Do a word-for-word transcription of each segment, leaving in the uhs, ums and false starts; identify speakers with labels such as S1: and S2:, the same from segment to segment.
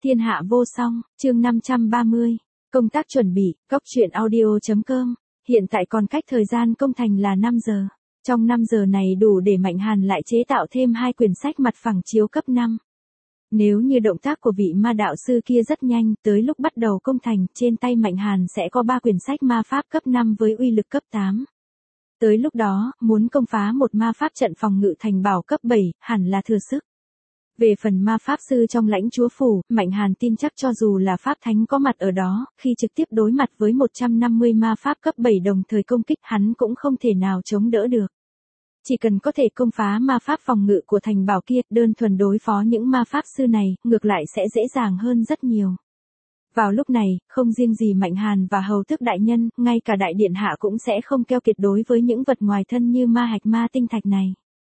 S1: Thiên hạ vô song, chương năm trăm ba mươi. Công tác chuẩn bị, cóc truyện audio chấm com. Hiện tại còn cách thời gian công thành là năm giờ. Trong năm giờ này đủ để Mạnh Hàn lại chế tạo thêm hai quyển sách mặt phẳng chiếu cấp năm. Nếu như động tác của vị ma đạo sư kia rất nhanh, tới lúc bắt đầu công thành, trên tay Mạnh Hàn sẽ có ba quyển sách ma pháp cấp năm với uy lực cấp tám. Tới lúc đó, muốn công phá một ma pháp trận phòng ngự thành bảo cấp bảy, hẳn là thừa sức. Về phần ma pháp sư trong lãnh chúa phủ, Mạnh Hàn tin chắc cho dù là pháp thánh có mặt ở đó, khi trực tiếp đối mặt với một trăm năm mươi ma pháp cấp bảy đồng thời công kích hắn cũng không thể nào chống đỡ được. Chỉ cần có thể công phá ma pháp phòng ngự của thành bảo kia, đơn thuần đối phó những ma pháp sư này, ngược lại sẽ dễ dàng hơn rất nhiều. Vào lúc này, không riêng gì Mạnh Hàn và hầu tước đại nhân, ngay cả đại điện hạ cũng sẽ không keo kiệt đối với những vật ngoài thân như ma hạch ma tinh thạch này.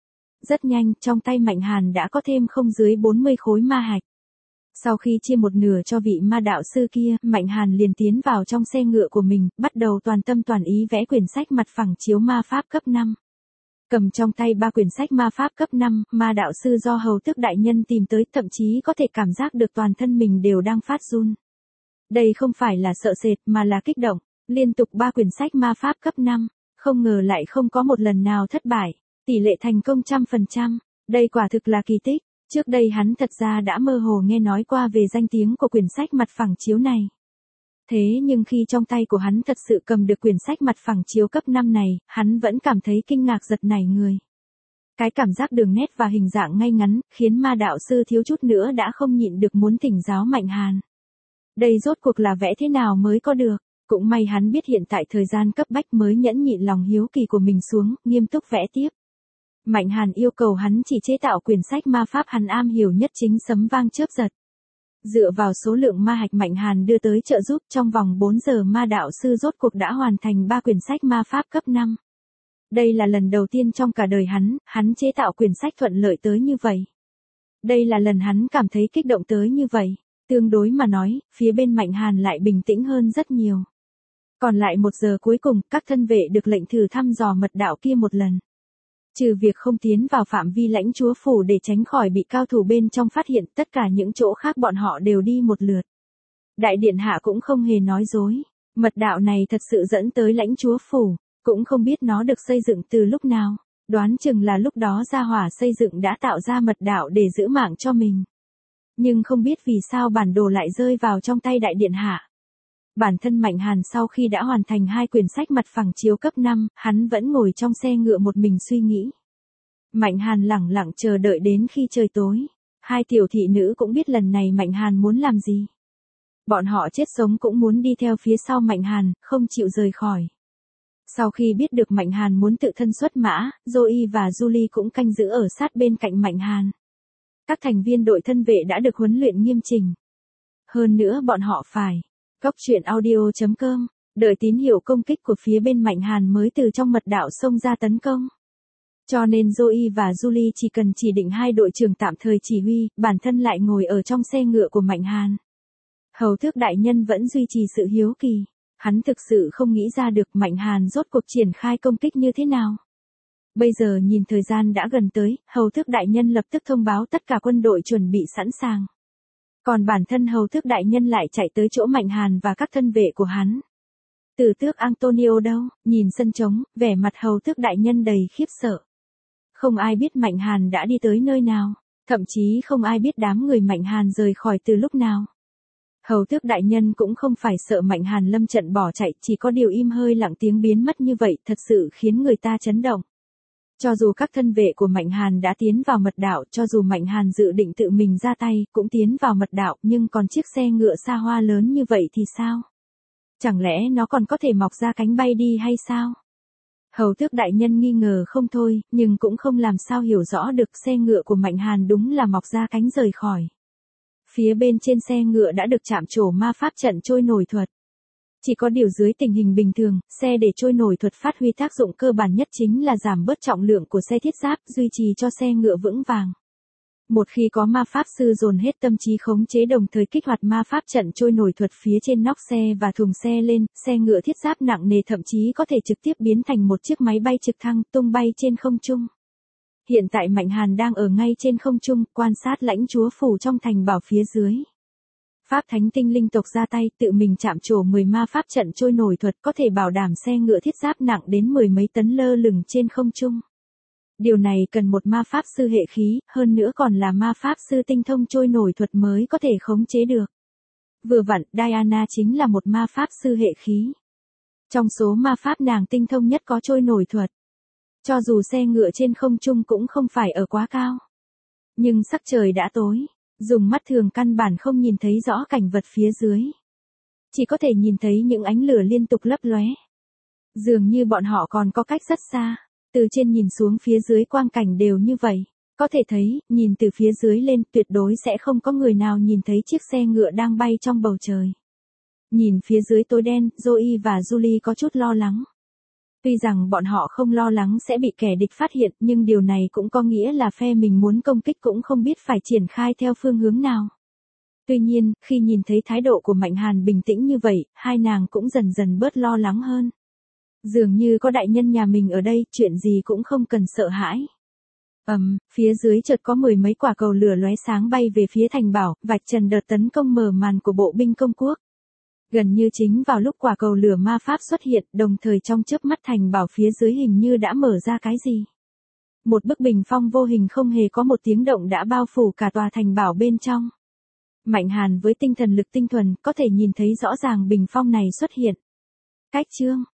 S1: Rất nhanh, trong tay Mạnh Hàn đã có thêm không dưới bốn mươi khối ma hạch. Sau khi chia một nửa cho vị ma đạo sư kia, Mạnh Hàn liền tiến vào trong xe ngựa của mình, bắt đầu toàn tâm toàn ý vẽ quyển sách mặt phẳng chiếu ma pháp cấp năm. Cầm trong tay ba quyển sách ma pháp cấp năm, ma đạo sư do hầu tước đại nhân tìm tới, thậm chí có thể cảm giác được toàn thân mình đều đang phát run. Đây không phải là sợ sệt mà là kích động, liên tục ba quyển sách ma pháp cấp năm, không ngờ lại không có một lần nào thất bại. Tỷ lệ thành công trăm phần trăm, đây quả thực là kỳ tích. Trước đây hắn thật ra đã mơ hồ nghe nói qua về danh tiếng của quyển sách mặt phẳng chiếu này. Thế nhưng khi trong tay của hắn thật sự cầm được quyển sách mặt phẳng chiếu cấp năm này, hắn vẫn cảm thấy kinh ngạc giật nảy người. Cái cảm giác đường nét và hình dạng ngay ngắn, khiến ma đạo sư thiếu chút nữa đã không nhịn được muốn thỉnh giáo Mạnh Hàn. Đây rốt cuộc là vẽ thế nào mới có được? Cũng may hắn biết hiện tại thời gian cấp bách mới nhẫn nhịn lòng hiếu kỳ của mình xuống, nghiêm túc vẽ tiếp. Mạnh Hàn yêu cầu hắn chỉ chế tạo quyển sách ma pháp hắn am hiểu nhất chính sấm vang chớp giật. Dựa vào số lượng ma hạch Mạnh Hàn đưa tới trợ giúp, trong vòng bốn giờ ma đạo sư rốt cuộc đã hoàn thành ba quyển sách ma pháp cấp năm. Đây là lần đầu tiên trong cả đời hắn, hắn chế tạo quyển sách thuận lợi tới như vậy. Đây là lần hắn cảm thấy kích động tới như vậy. Tương đối mà nói, phía bên Mạnh Hàn lại bình tĩnh hơn rất nhiều. Còn lại một giờ cuối cùng, các thân vệ được lệnh thử thăm dò mật đạo kia một lần. Trừ việc không tiến vào phạm vi lãnh chúa phủ để tránh khỏi bị cao thủ bên trong phát hiện, tất cả những chỗ khác bọn họ đều đi một lượt. Đại điện hạ cũng không hề nói dối. Mật đạo này thật sự dẫn tới lãnh chúa phủ, cũng không biết nó được xây dựng từ lúc nào. Đoán chừng là lúc đó gia hỏa xây dựng đã tạo ra mật đạo để giữ mạng cho mình. Nhưng không biết vì sao bản đồ lại rơi vào trong tay đại điện hạ. Bản thân Mạnh Hàn sau khi đã hoàn thành hai quyển sách mặt phẳng chiếu cấp năm, hắn vẫn ngồi trong xe ngựa một mình suy nghĩ. Mạnh Hàn lẳng lặng chờ đợi đến khi trời tối. Hai tiểu thị nữ cũng biết lần này Mạnh Hàn muốn làm gì. Bọn họ chết sống cũng muốn đi theo phía sau Mạnh Hàn, không chịu rời khỏi. Sau khi biết được Mạnh Hàn muốn tự thân xuất mã, Zoe và Julie cũng canh giữ ở sát bên cạnh Mạnh Hàn. Các thành viên đội thân vệ đã được huấn luyện nghiêm chỉnh. Hơn nữa bọn họ phải cóc truyện audio chấm com, đợi tín hiệu công kích của phía bên Mạnh Hàn mới từ trong mật đạo xông ra tấn công. Cho nên Zoe và Julie chỉ cần chỉ định hai đội trưởng tạm thời chỉ huy, bản thân lại ngồi ở trong xe ngựa của Mạnh Hàn. Hầu tước đại nhân vẫn duy trì sự hiếu kỳ. Hắn thực sự không nghĩ ra được Mạnh Hàn rốt cuộc triển khai công kích như thế nào. Bây giờ nhìn thời gian đã gần tới, hầu tước đại nhân lập tức thông báo tất cả quân đội chuẩn bị sẵn sàng. Còn bản thân hầu tước đại nhân lại chạy tới chỗ Mạnh Hàn và các thân vệ của hắn. Tử tước Antonio đâu, nhìn sân trống, vẻ mặt hầu tước đại nhân đầy khiếp sợ. Không ai biết Mạnh Hàn đã đi tới nơi nào, thậm chí không ai biết đám người Mạnh Hàn rời khỏi từ lúc nào. Hầu tước đại nhân cũng không phải sợ Mạnh Hàn lâm trận bỏ chạy, chỉ có điều im hơi lặng tiếng biến mất như vậy thật sự khiến người ta chấn động. Cho dù các thân vệ của Mạnh Hàn đã tiến vào mật đạo, cho dù Mạnh Hàn dự định tự mình ra tay, cũng tiến vào mật đạo, nhưng còn chiếc xe ngựa xa hoa lớn như vậy thì sao? Chẳng lẽ nó còn có thể mọc ra cánh bay đi hay sao? Hầu tước đại nhân nghi ngờ không thôi, nhưng cũng không làm sao hiểu rõ được xe ngựa của Mạnh Hàn đúng là mọc ra cánh rời khỏi. Phía bên trên xe ngựa đã được chạm trổ ma pháp trận trôi nổi thuật. Chỉ có điều dưới tình hình bình thường, xe để trôi nổi thuật phát huy tác dụng cơ bản nhất chính là giảm bớt trọng lượng của xe thiết giáp, duy trì cho xe ngựa vững vàng. Một khi có ma pháp sư dồn hết tâm trí khống chế đồng thời kích hoạt ma pháp trận trôi nổi thuật phía trên nóc xe và thùng xe lên, xe ngựa thiết giáp nặng nề thậm chí có thể trực tiếp biến thành một chiếc máy bay trực thăng tung bay trên không trung. Hiện tại Mạnh Hàn đang ở ngay trên không trung, quan sát lãnh chúa phủ trong thành bảo phía dưới. Pháp thánh tinh linh tộc ra tay tự mình chạm trổ mười ma pháp trận trôi nổi thuật có thể bảo đảm xe ngựa thiết giáp nặng đến mười mấy tấn lơ lửng trên không trung. Điều này cần một ma pháp sư hệ khí, hơn nữa còn là ma pháp sư tinh thông trôi nổi thuật mới có thể khống chế được. Vừa vặn, Diana chính là một ma pháp sư hệ khí. Trong số ma pháp nàng tinh thông nhất có trôi nổi thuật. Cho dù xe ngựa trên không trung cũng không phải ở quá cao. Nhưng sắc trời đã tối, dùng mắt thường căn bản không nhìn thấy rõ cảnh vật phía dưới. Chỉ có thể nhìn thấy những ánh lửa liên tục lấp lóe. Dường như bọn họ còn có cách rất xa, từ trên nhìn xuống phía dưới quang cảnh đều như vậy. Có thể thấy, nhìn từ phía dưới lên tuyệt đối sẽ không có người nào nhìn thấy chiếc xe ngựa đang bay trong bầu trời. Nhìn phía dưới tối đen, Zoe và Julie có chút lo lắng. Tuy rằng bọn họ không lo lắng sẽ bị kẻ địch phát hiện, nhưng điều này cũng có nghĩa là phe mình muốn công kích cũng không biết phải triển khai theo phương hướng nào. Tuy nhiên, khi nhìn thấy thái độ của Mạnh Hàn bình tĩnh như vậy, hai nàng cũng dần dần bớt lo lắng hơn. Dường như có đại nhân nhà mình ở đây, chuyện gì cũng không cần sợ hãi. Ầm, um, phía dưới chợt có mười mấy quả cầu lửa lóe sáng bay về phía thành bảo, vạch trần đợt tấn công mở màn của bộ binh công quốc. Gần như chính vào lúc quả cầu lửa ma pháp xuất hiện, đồng thời trong chớp mắt thành bảo phía dưới hình như đã mở ra cái gì. Một bức bình phong vô hình không hề có một tiếng động đã bao phủ cả tòa thành bảo bên trong. Mạnh Hàn với tinh thần lực tinh thuần có thể nhìn thấy rõ ràng bình phong này xuất hiện. Cách chương